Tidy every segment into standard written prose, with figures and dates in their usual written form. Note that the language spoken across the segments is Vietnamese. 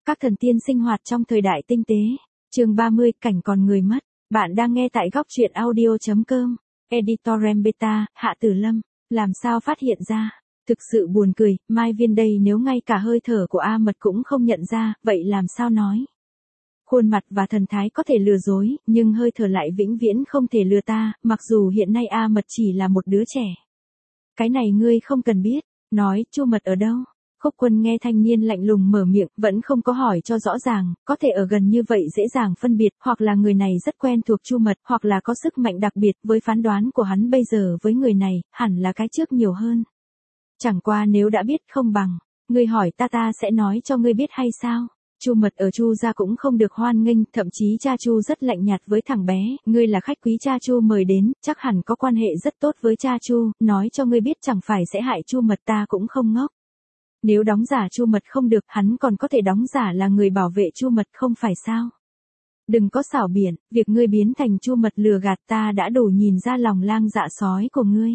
Các thần tiên sinh hoạt trong thời đại tinh tế. Chương 30, cảnh còn người mất. Bạn đang nghe tại góc truyện audio.com. Editorem Beta, Hạ Tử Lâm. Làm sao phát hiện ra? Thực sự buồn cười, Mai Viên đây nếu ngay cả hơi thở của A Mật cũng không nhận ra, vậy làm sao nói? Khuôn mặt và thần thái có thể lừa dối, nhưng hơi thở lại vĩnh viễn không thể lừa ta, mặc dù hiện nay A Mật chỉ là một đứa trẻ. Cái này ngươi không cần biết. Nói, Chu Mật ở đâu? Khúc Quân nghe thanh niên lạnh lùng mở miệng, vẫn không có hỏi cho rõ ràng, có thể ở gần như vậy dễ dàng phân biệt, hoặc là người này rất quen thuộc Chu Mật, hoặc là có sức mạnh đặc biệt, với phán đoán của hắn bây giờ với người này, hẳn là cái trước nhiều hơn. Chẳng qua nếu đã biết không bằng, ngươi hỏi ta sẽ nói cho ngươi biết hay sao? Chu Mật ở Chu gia cũng không được hoan nghênh, thậm chí cha Chu rất lạnh nhạt với thằng bé, ngươi là khách quý cha Chu mời đến, chắc hẳn có quan hệ rất tốt với cha Chu, nói cho ngươi biết chẳng phải sẽ hại Chu Mật, ta cũng không ngốc. Nếu đóng giả Chu Mật không được, hắn còn có thể đóng giả là người bảo vệ Chu Mật không phải sao? Đừng có xảo biện, việc ngươi biến thành Chu Mật lừa gạt ta đã đủ nhìn ra lòng lang dạ sói của ngươi.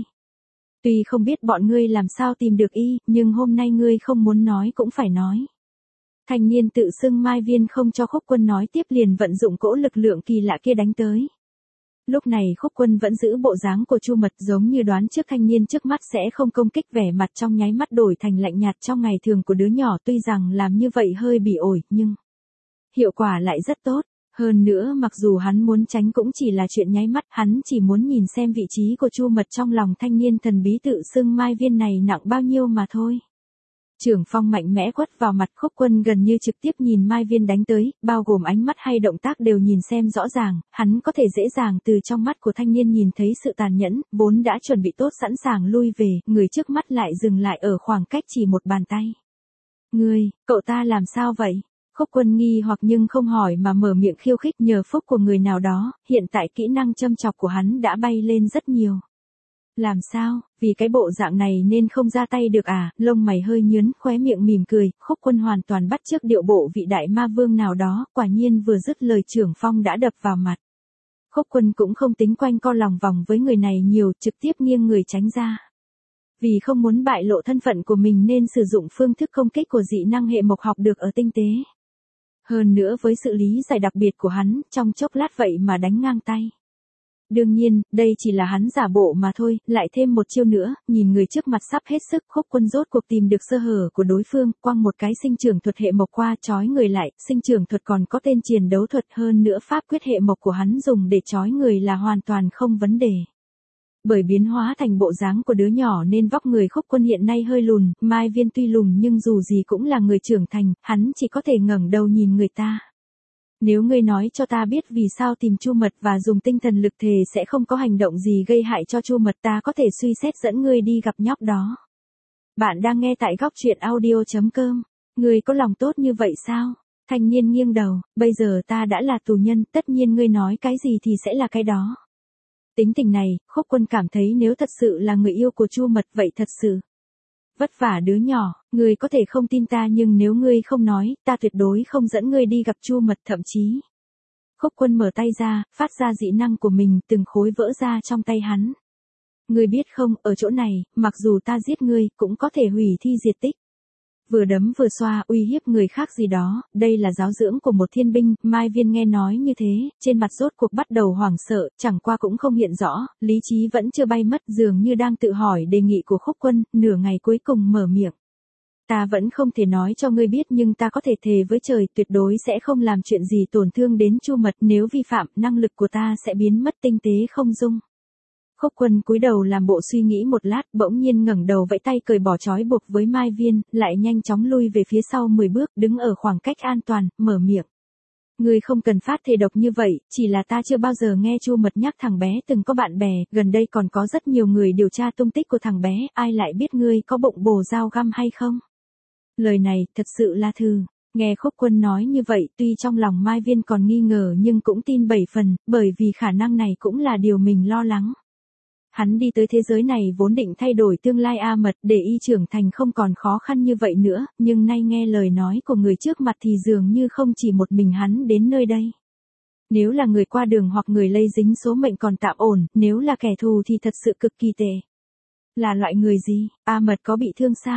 Tuy không biết bọn ngươi làm sao tìm được y, nhưng hôm nay ngươi không muốn nói cũng phải nói. Thanh niên tự xưng Mai Viên không cho Khúc Quân nói tiếp, liền vận dụng cỗ lực lượng kỳ lạ kia đánh tới. Lúc này Khúc Quân vẫn giữ bộ dáng của Chu Mật, giống như đoán trước thanh niên trước mắt sẽ không công kích, vẻ mặt trong nháy mắt đổi thành lạnh nhạt trong ngày thường của đứa nhỏ, tuy rằng làm như vậy hơi bị ổi, nhưng hiệu quả lại rất tốt. Hơn nữa mặc dù hắn muốn tránh cũng chỉ là chuyện nháy mắt, hắn chỉ muốn nhìn xem vị trí của Chu Mật trong lòng thanh niên thần bí tự xưng Mai Viên này nặng bao nhiêu mà thôi. Trưởng phong mạnh mẽ quất vào mặt Khúc Quân, gần như trực tiếp nhìn Mai Viên đánh tới, bao gồm ánh mắt hay động tác đều nhìn xem rõ ràng, hắn có thể dễ dàng từ trong mắt của thanh niên nhìn thấy sự tàn nhẫn, vốn đã chuẩn bị tốt sẵn sàng lui về, người trước mắt lại dừng lại ở khoảng cách chỉ một bàn tay. Ngươi, cậu ta làm sao vậy? Khúc Quân nghi hoặc nhưng không hỏi mà mở miệng khiêu khích, nhờ phúc của người nào đó, hiện tại kỹ năng châm chọc của hắn đã bay lên rất nhiều. Làm sao, vì cái bộ dạng này nên không ra tay được à? Lông mày hơi nhướn, khóe miệng mỉm cười, Khúc Quân hoàn toàn bắt chước điệu bộ vị đại ma vương nào đó, quả nhiên vừa dứt lời trưởng phong đã đập vào mặt. Khúc Quân cũng không tính quanh co lòng vòng với người này nhiều, trực tiếp nghiêng người tránh ra. Vì không muốn bại lộ thân phận của mình nên sử dụng phương thức công kích của dị năng hệ mộc học được ở tinh tế. Hơn nữa với sự lý giải đặc biệt của hắn, trong chốc lát vậy mà đánh ngang tay. Đương nhiên, đây chỉ là hắn giả bộ mà thôi, lại thêm một chiêu nữa, nhìn người trước mặt sắp hết sức, Khúc Quân rốt cuộc tìm được sơ hở của đối phương, quăng một cái sinh trưởng thuật hệ mộc qua trói người lại, sinh trưởng thuật còn có tên chiến đấu thuật, hơn nữa pháp quyết hệ mộc của hắn dùng để trói người là hoàn toàn không vấn đề. Bởi biến hóa thành bộ dáng của đứa nhỏ nên vóc người Khúc Quân hiện nay hơi lùn, Mai Viên tuy lùn nhưng dù gì cũng là người trưởng thành, hắn chỉ có thể ngẩng đầu nhìn người ta. Nếu ngươi nói cho ta biết vì sao tìm Chu Mật và dùng tinh thần lực thề sẽ không có hành động gì gây hại cho Chu Mật, ta có thể suy xét dẫn ngươi đi gặp nhóc đó. Bạn đang nghe tại góc truyện audio.com. Ngươi có lòng tốt như vậy sao? Thanh niên nghiêng đầu, bây giờ ta đã là tù nhân, tất nhiên ngươi nói cái gì thì sẽ là cái đó. Tính tình này, Khúc Quân cảm thấy nếu thật sự là người yêu của Chu Mật vậy thật sự vất vả đứa nhỏ, ngươi có thể không tin ta nhưng nếu ngươi không nói, ta tuyệt đối không dẫn ngươi đi gặp Chu Mật, thậm chí. Khúc Quân mở tay ra, phát ra dị năng của mình, từng khối vỡ ra trong tay hắn. Ngươi biết không, ở chỗ này, mặc dù ta giết ngươi, cũng có thể hủy thi diệt tích. Vừa đấm vừa xoa uy hiếp người khác gì đó, đây là giáo dưỡng của một thiên binh. Mai Viên nghe nói như thế, trên mặt rốt cuộc bắt đầu hoảng sợ, chẳng qua cũng không hiện rõ, lý trí vẫn chưa bay mất, dường như đang tự hỏi đề nghị của Khúc Quân, nửa ngày cuối cùng mở miệng. Ta vẫn không thể nói cho ngươi biết nhưng ta có thể thề với trời tuyệt đối sẽ không làm chuyện gì tổn thương đến Chu Mật, nếu vi phạm, năng lực của ta sẽ biến mất tinh tế không dung. Khúc Quân cúi đầu làm bộ suy nghĩ một lát, bỗng nhiên ngẩng đầu vẫy tay cởi bỏ trói buộc với Mai Viên, lại nhanh chóng lui về phía sau 10 bước, đứng ở khoảng cách an toàn, mở miệng. Ngươi không cần phát thề độc như vậy, chỉ là ta chưa bao giờ nghe Chu Mật nhắc thằng bé từng có bạn bè, gần đây còn có rất nhiều người điều tra tung tích của thằng bé, ai lại biết ngươi có bụng bồ dao găm hay không? Lời này, thật sự là thừ. Nghe Khúc Quân nói như vậy, tuy trong lòng Mai Viên còn nghi ngờ nhưng cũng tin 7 phần, bởi vì khả năng này cũng là điều mình lo lắng. Hắn đi tới thế giới này vốn định thay đổi tương lai A Mật để y trưởng thành không còn khó khăn như vậy nữa, nhưng nay nghe lời nói của người trước mặt thì dường như không chỉ một mình hắn đến nơi đây. Nếu là người qua đường hoặc người lây dính số mệnh còn tạm ổn, nếu là kẻ thù thì thật sự cực kỳ tệ. Là loại người gì? A Mật có bị thương sao?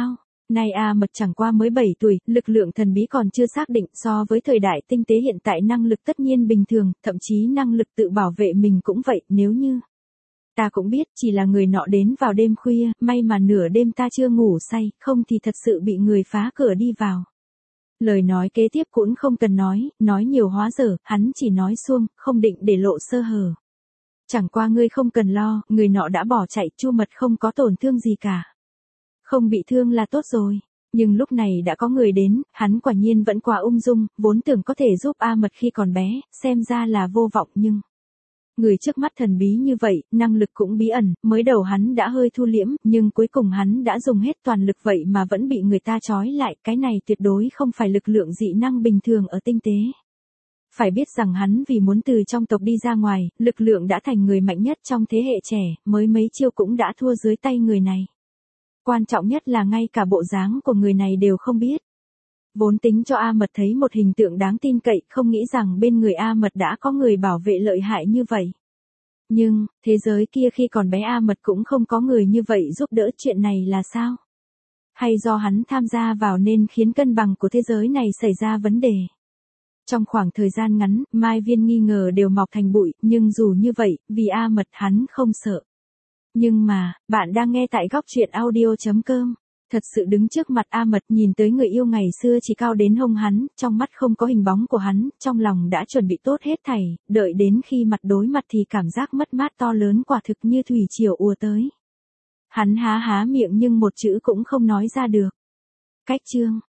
Nay A Mật chẳng qua mới 7 tuổi, lực lượng thần bí còn chưa xác định, so với thời đại tinh tế hiện tại năng lực tất nhiên bình thường, thậm chí năng lực tự bảo vệ mình cũng vậy, nếu như. Ta cũng biết, chỉ là người nọ đến vào đêm khuya, may mà nửa đêm ta chưa ngủ say, không thì thật sự bị người phá cửa đi vào. Lời nói kế tiếp cũng không cần nói nhiều hóa dở, hắn chỉ nói suông, không định để lộ sơ hở. Chẳng qua ngươi không cần lo, người nọ đã bỏ chạy, Chu Mật không có tổn thương gì cả. Không bị thương là tốt rồi. Nhưng lúc này đã có người đến, hắn quả nhiên vẫn quá ung dung, vốn tưởng có thể giúp A Mật khi còn bé, xem ra là vô vọng nhưng. Người trước mắt thần bí như vậy, năng lực cũng bí ẩn, mới đầu hắn đã hơi thu liễm, nhưng cuối cùng hắn đã dùng hết toàn lực vậy mà vẫn bị người ta trói lại, cái này tuyệt đối không phải lực lượng dị năng bình thường ở tinh tế. Phải biết rằng hắn vì muốn từ trong tộc đi ra ngoài, lực lượng đã thành người mạnh nhất trong thế hệ trẻ, mới mấy chiêu cũng đã thua dưới tay người này. Quan trọng nhất là ngay cả bộ dáng của người này đều không biết. Vốn tính cho A Mật thấy một hình tượng đáng tin cậy, không nghĩ rằng bên người A Mật đã có người bảo vệ lợi hại như vậy. Nhưng, thế giới kia khi còn bé A Mật cũng không có người như vậy giúp đỡ, chuyện này là sao? Hay do hắn tham gia vào nên khiến cân bằng của thế giới này xảy ra vấn đề? Trong khoảng thời gian ngắn, mai viên nghi ngờ đều mọc thành bụi, nhưng dù như vậy, vì A Mật hắn không sợ. Nhưng mà, bạn đang nghe tại góc truyện audio.com. Thật sự đứng trước mặt A Mật nhìn tới người yêu ngày xưa chỉ cao đến hông hắn, trong mắt không có hình bóng của hắn, trong lòng đã chuẩn bị tốt hết thảy, đợi đến khi mặt đối mặt thì cảm giác mất mát to lớn quả thực như thủy triều ùa tới. Hắn há miệng nhưng một chữ cũng không nói ra được. Cách chương